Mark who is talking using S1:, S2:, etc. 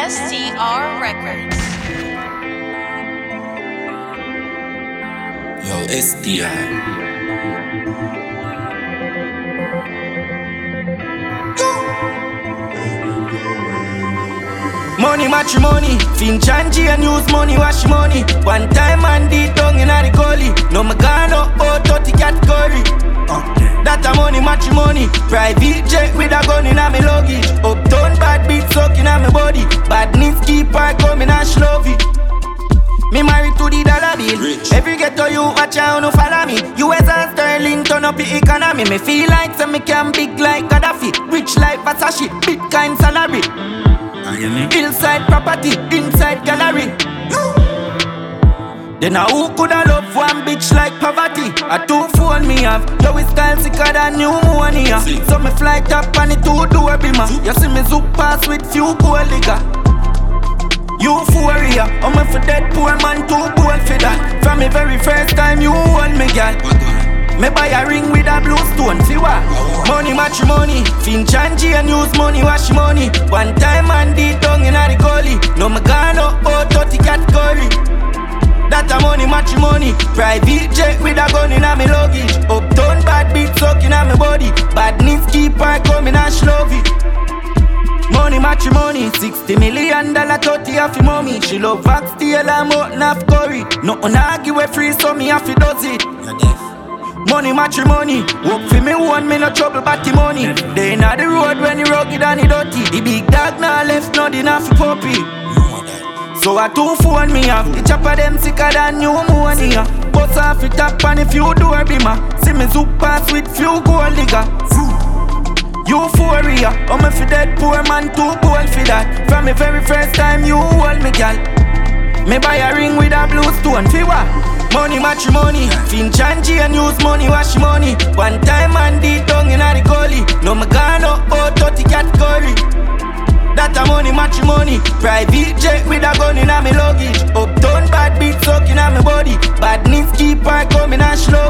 S1: STR Records.
S2: Yo, STR.
S3: Money, matrimony, Finch and G and use money, wash money. One time and did tongue in the gully. No Magano, 30 category. That a money, matrimony. Private jet with a gun in a me luggage. Uptown bad beat sucking on me body. Badness keep on coming and shovey. Me married to the dollar bill.
S2: Rich.
S3: Every ghetto you watch out, no follow me. US and sterling turn up the economy. Me feel like so me can big like Gaddafi. Rich like Versace, Bitcoin salary. Hillside property, inside gallery. Then a who coulda love one bitch like poverty? A 2 phone me have, yo we style sicker than pneumonia. So me fly top on the 2-door bimmer. You see me zoop pass with few gold digger. Euphoria, I'm for dead poor man too bold for that. From the very first time you hold me, girl. Me buy a ring with a blue stone, see what? Money, matrimony, Finch and G and use money, wash money. One time and did tongue in the gully. No Magano, 30 category. That a money, matrimony. Private jet with a gun in a me luggage. Uptown bad beat sucking on me body. Badness keep on coming and shovey. Money, matrimony, $60 million, 30 off your mommy. She love Vax, steal and mutton off curry. Nothing argue with free, so me have to does it. Money, matrimony, work for me one, me no trouble but the money. They inna the road when the rugged and the dirty. The big dog now left nothing off the puppy. So a 2 phone me have, the chopper them sicker than pneumonia. Bust off it up and a few door bimmer. See me zoop pass with few gold digger. Euphoria, I'm for dead poor man too bold for that. From the very first time you hold me, girl. Me buy a ring with a blue stone, for what? Money, matrimony, Finch and G and use money, wash money. One time and did tongue in the gully. No Magano, 30 category. That a money, matrimony. Private jet with a gun in a me luggage. Uptown bad beat sucking on me body. Badness keep on coming and slow.